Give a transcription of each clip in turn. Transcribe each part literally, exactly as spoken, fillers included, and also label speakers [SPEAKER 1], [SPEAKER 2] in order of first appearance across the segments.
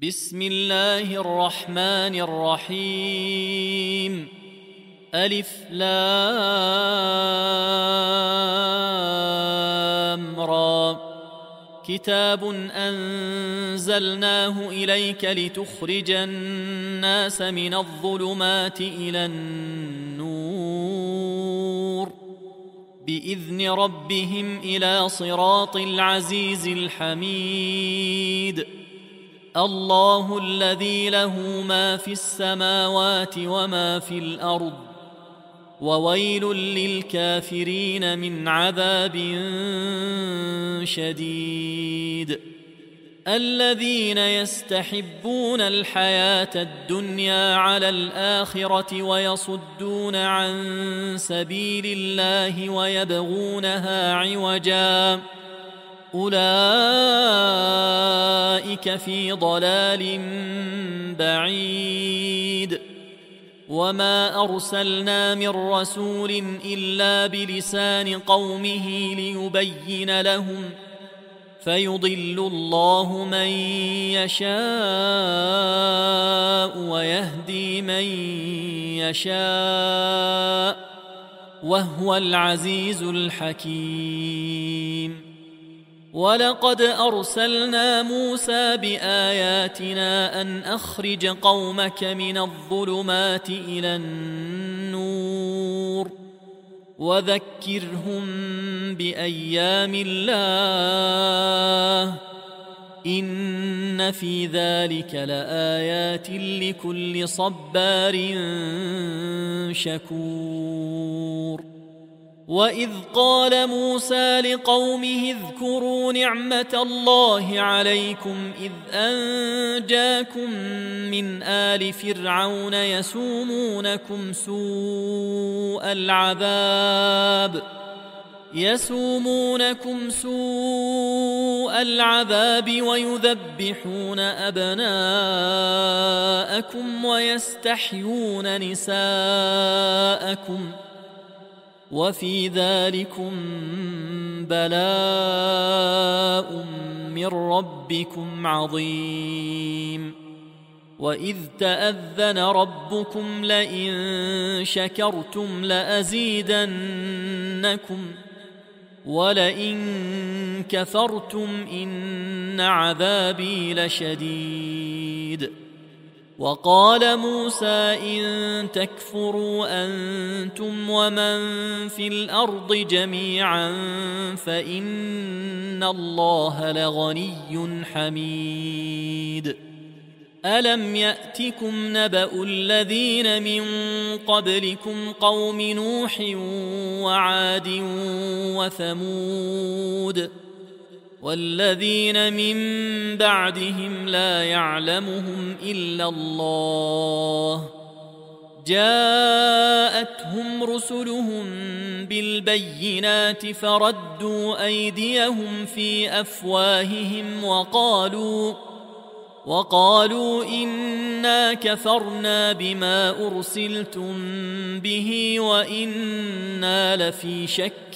[SPEAKER 1] بسم الله الرحمن الرحيم. ألف لام را. كتاب أنزلناه إليك لتخرج الناس من الظلمات إلى النور بإذن ربهم إلى صراط العزيز الحميد. الله الذي له ما في السماوات وما في الأرض وويل للكافرين من عذاب شديد. الذين يستحبون الحياة الدنيا على الآخرة ويصدون عن سبيل الله ويبغونها عوجا أولئك في ضلال بعيد. وما أرسلنا من رسول إلا بلسان قومه ليبين لهم فيضل الله من يشاء ويهدي من يشاء وهو العزيز الحكيم. ولقد أرسلنا موسى بآياتنا أن أخرج قومك من الظلمات إلى النور وذكرهم بأيام الله إن في ذلك لآيات لكل صبار شكور. وإذ قال موسى لقومه اذكروا نعمة الله عليكم إذ أنجاكم من آل فرعون يسومونكم سوء العذاب يسومونكم سوء العذاب ويذبحون أبناءكم ويستحيون نساءكم وفي ذلكم بلاء من ربكم عظيم. وإذ تأذن ربكم لئن شكرتم لأزيدنكم ولئن كفرتم إن عذابي لشديد. وقال موسى إن تكفروا أنتم ومن في الأرض جميعا فإن الله لغني حميد. ألم يأتكم نبأ الذين من قبلكم قوم نوح وعاد وثمود والذين من بعدهم لا يعلمهم إلا الله جاءتهم رسلهم بالبينات فردوا أيديهم في أفواههم وقالوا وقالوا إنا كفرنا بما أرسلتم به وإنا لفي شك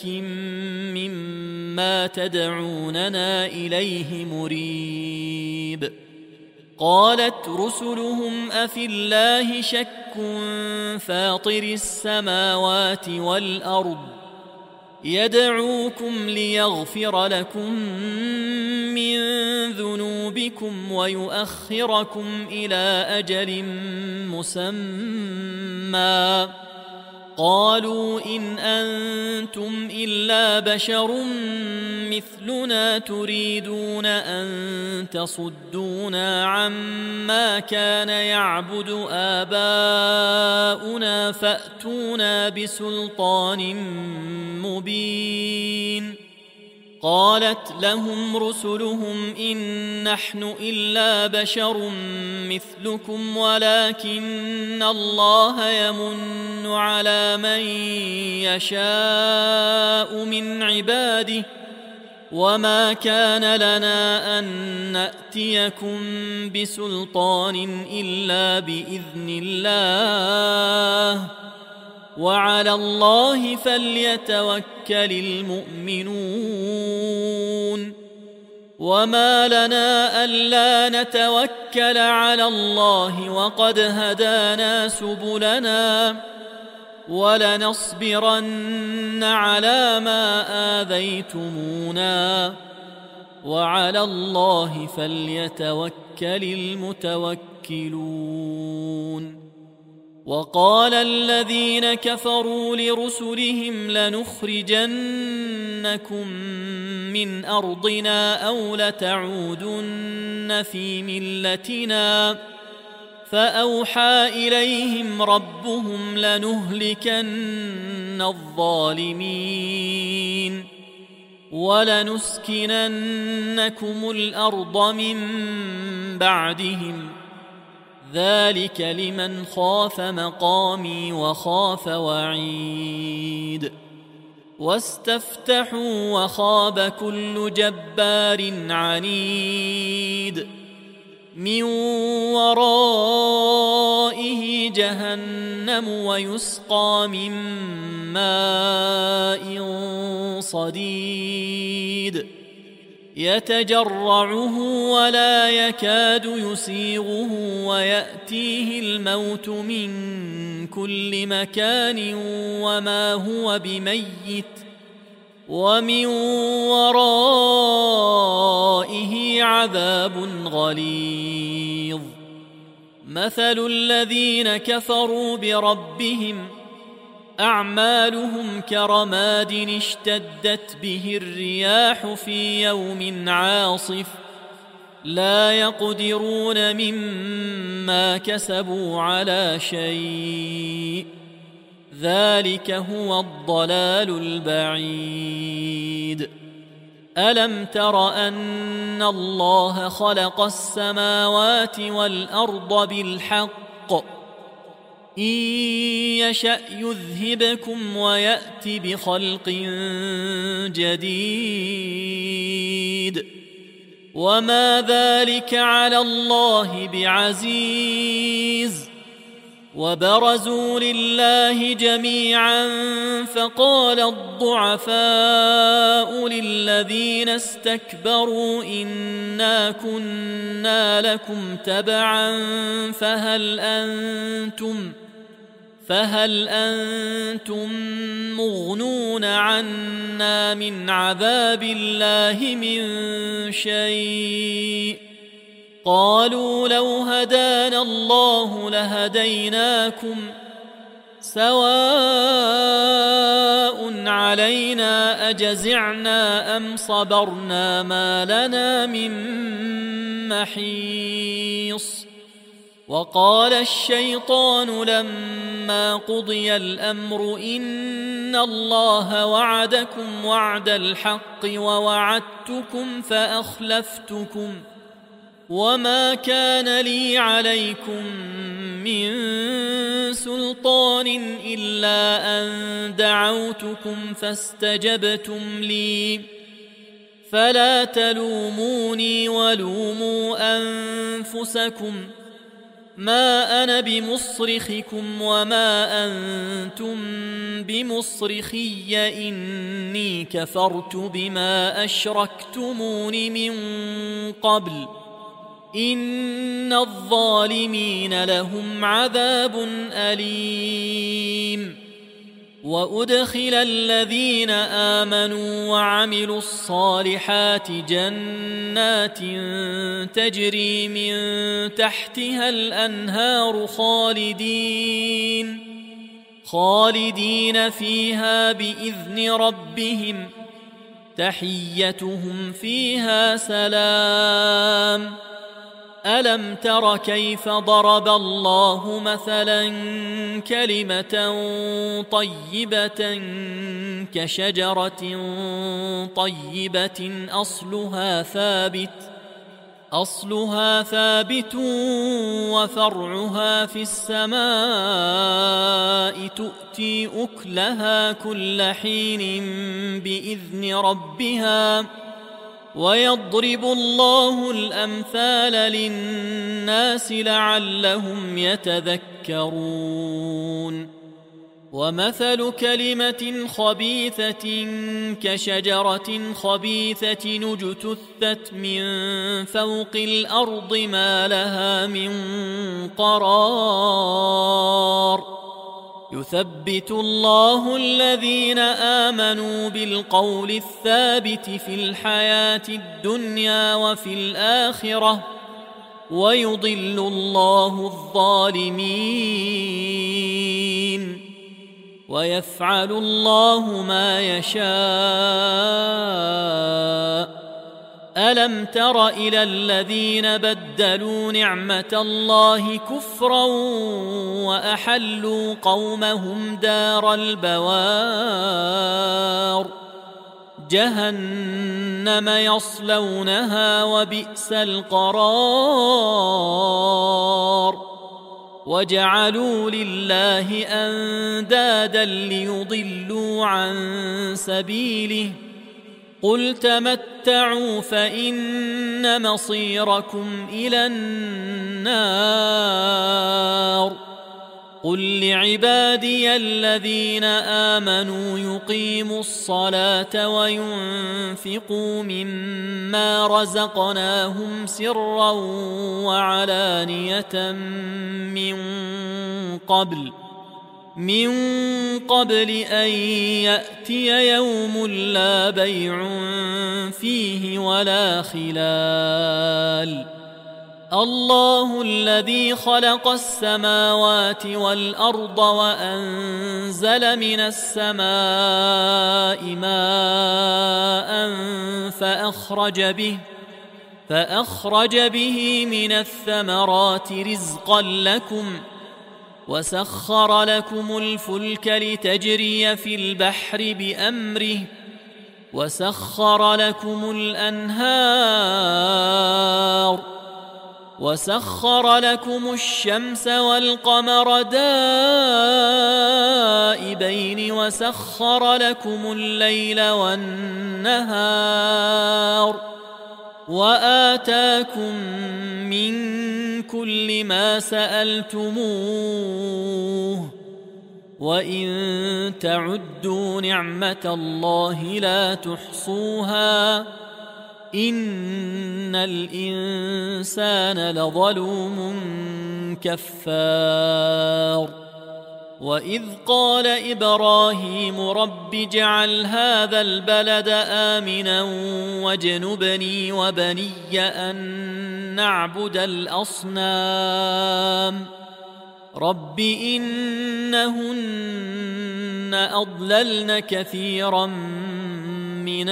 [SPEAKER 1] مما تدعوننا إليه مريب. قالت رسلهم أفي الله شك فاطر السماوات والأرض يدعوكم ليغفر لكم من ذنوبكم ويؤخركم إلى أجل مسمى قالوا إن أنتم إلا بشر مثلنا تريدون أن تصدونا عما كان يعبد آباؤنا فأتونا بسلطان مبين. قالت لهم رسلهم إن نحن إلا بشر مثلكم ولكن الله يمن على من يشاء من عباده وما كان لنا أن نأتيكم بسلطان إلا بإذن الله وعلى الله فليتوكل المؤمنون. وما لنا ألا نتوكل على الله وقد هدانا سبلنا ولنصبرن على ما آذيتمونا وعلى الله فليتوكل المتوكلون. وقال الذين كفروا لرسلهم لنخرجنكم من أرضنا أو لتعودن في ملتنا فأوحى إليهم ربهم لنهلكن الظالمين ولنسكننكم الأرض من بعدهم ذلك لمن خاف مقامي وخاف وعيد. واستفتحوا وخاب كل جبار عنيد من ورائه جهنم ويسقى من ماء صديد يتجرعه ولا يكاد يسيغه ويأتيه الموت من كل مكان وما هو بميت ومن ورائه عذاب غليظ. مثل الذين كفروا بربهم أعمالهم كرماد اشتدت به الرياح في يوم عاصف لا يقدرون مما كسبوا على شيء ذلك هو الضلال البعيد. ألم تر أن الله خلق السماوات والأرض بالحق إن يشأ يذهبكم ويأت بخلق جديد وما ذلك على الله بعزيز. وبرزوا لله جميعا فقال الضعفاء للذين استكبروا إنا كنا لكم تبعا فهل أنتم فهل أنتم مغنون عنا من عذاب الله من شيء قالوا لو هدانا الله لهديناكم سواء علينا أجزعنا أم صبرنا ما لنا من محيص. وقال الشيطان لما قضي الأمر إن الله وعدكم وعد الحق ووعدتكم فأخلفتكم وما كان لي عليكم من سلطان إلا أن دعوتكم فاستجبتم لي فلا تلوموني ولوموا أنفسكم ما أنا بمصرخكم وما أنتم بمصرخي إني كفرت بما أشركتمون من قبل إن الظالمين لهم عذاب أليم. وأدخل الذين آمنوا وعملوا الصالحات جنات تجري من تحتها الأنهار خالدين خالدين فيها بإذن ربهم تحيتهم فيها سلام. ألم تر كيف ضرب الله مثلا كلمة طيبة كشجرة طيبة أصلها ثابت أصلها ثابت وفرعها في السماء تؤتي أكلها كل حين بإذن ربها ويضرب الله الأمثال للناس لعلهم يتذكرون. ومثل كلمة خبيثة كشجرة خبيثة اجتثت من فوق الأرض ما لها من قرار يثبت الله الذين آمنوا بالقول الثابت في الحياة الدنيا وفي الآخرة ويضل الله الظالمين ويفعل الله ما يشاء. ألم تر إلى الذين بدلوا نعمة الله كفرا وأحلوا قومهم دار البوار جهنم يصلونها وبئس القرار وجعلوا لله أندادا ليضلوا عن سبيله قل تمتعوا فإن مصيركم إلى النار قل لعبادي الذين آمنوا يقيموا الصلاة وينفقوا مما رزقناهم سرا وعلانية من قبل من قبل أن يأتي يوم لا بيع فيه ولا خلال الله الذي خلق السماوات والأرض وأنزل من السماء ماء فأخرج به فأخرج به من الثمرات رزقا لكم وسخر لكم الفلك لتجري في البحر بأمره وسخر لكم الأنهار وسخر لكم الشمس والقمر دائبين وسخر لكم الليل والنهار وآتاكم من كل ما سألتموه وإن تعدوا نعمة الله لا تحصوها إن الإنسان لظلوم كفار وإذ قال إبراهيم رب اجعل هذا البلد آمنا واجنبني وبني أن نعبد الأصنام رب إنهن أضللن كثيرا من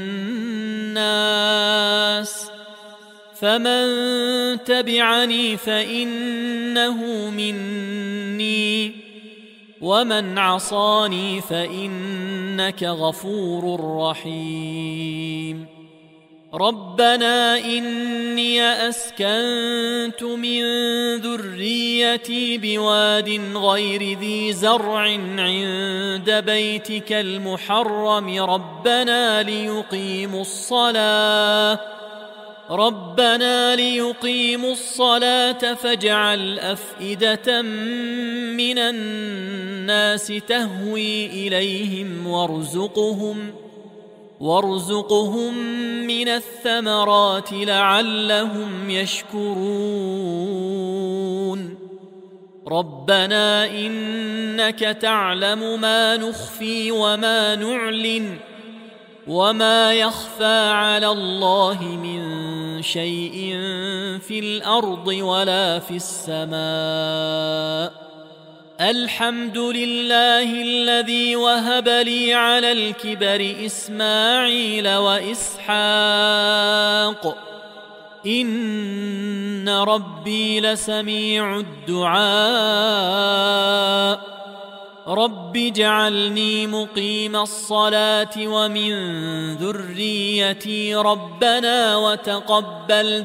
[SPEAKER 1] الناس فمن تبعني فإنه مني ومن عصاني فإنك غفور رحيم ربنا إني أسكنت من ذريتي بواد غير ذي زرع عند بيتك المحرم ربنا ليقيموا الصلاة ربنا ليقيموا الصلاة فاجعل أفئدة من الناس تهوي إليهم وارزقهم وارزقهم من الثمرات لعلهم يشكرون ربنا إنك تعلم ما نخفي وما نعلن وما يخفى على الله من شيء في الأرض ولا في السماء الحمد لله الذي وهب لي على الكبر إسماعيل وإسحاق إن ربي لسميع الدعاء رب اجعلني مقيم الصلاة ومن ذريتي ربنا وتقبل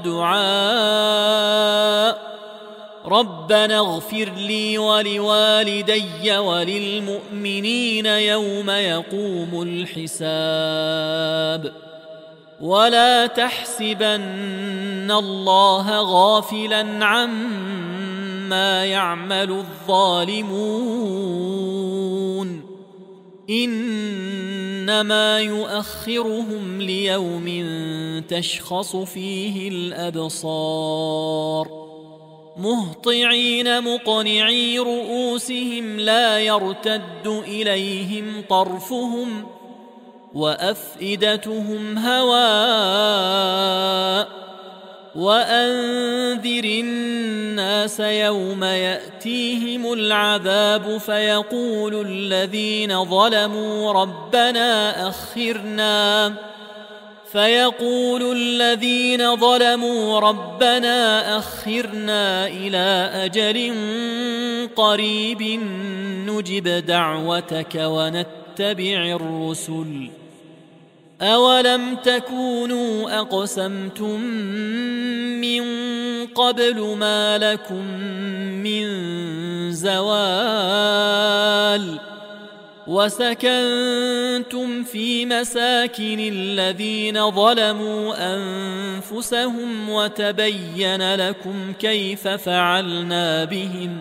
[SPEAKER 1] دعاء ربنا اغفر لي ولوالدي وللمؤمنين يوم يقوم الحساب ولا تحسبن الله غافلا عما عما يعمل الظالمون إنما يؤخرهم ليوم تشخص فيه الأبصار مهطعين مقنعي رؤوسهم لا يرتد إليهم طرفهم وأفئدتهم هواء وأنذر الناس يوم يأتيهم العذاب فيقول الذين ظلموا ربنا أخرنا فيقول الذين ظلموا ربنا أخرنا إلى أجل قريب نجب دعوتك ونتبع الرسل أولم تكونوا أقسمتم من قبل ما لكم من زوال وسكنتم في مساكن الذين ظلموا أنفسهم وتبين لكم كيف فعلنا بهم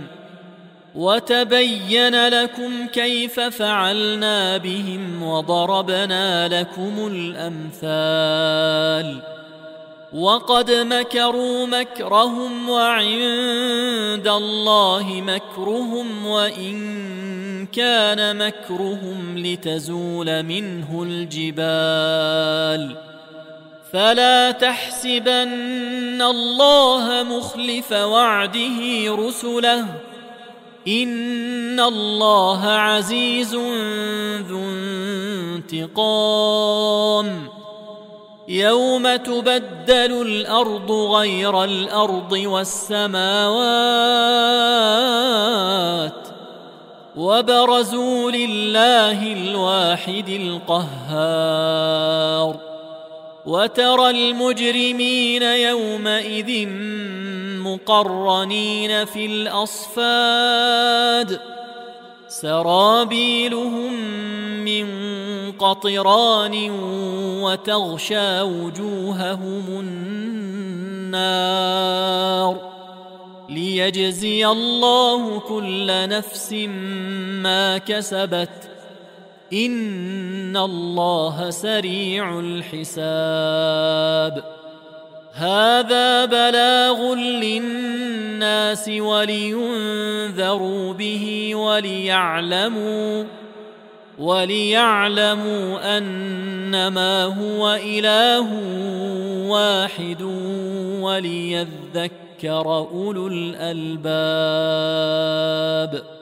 [SPEAKER 1] وتبين لكم كيف فعلنا بهم وضربنا لكم الأمثال وقد مكروا مكرهم وعند الله مكرهم وإن كان مكرهم لتزول منه الجبال فلا تحسبن الله مخلف وعده رسله إن الله عزيز ذو انتقام يوم تبدل الأرض غير الأرض والسماوات وبرزوا لله الواحد القهار وترى المجرمين يومئذ مقرنين في الأصفاد سرابيلهم من قطران وتغشى وجوههم النار ليجزي الله كل نفس ما كسبت إن الله سريع الحساب هذا بلاغ للناس ولينذروا به وليعلموا وليعلموا أنما هو إله واحد وليذكر أولو الألباب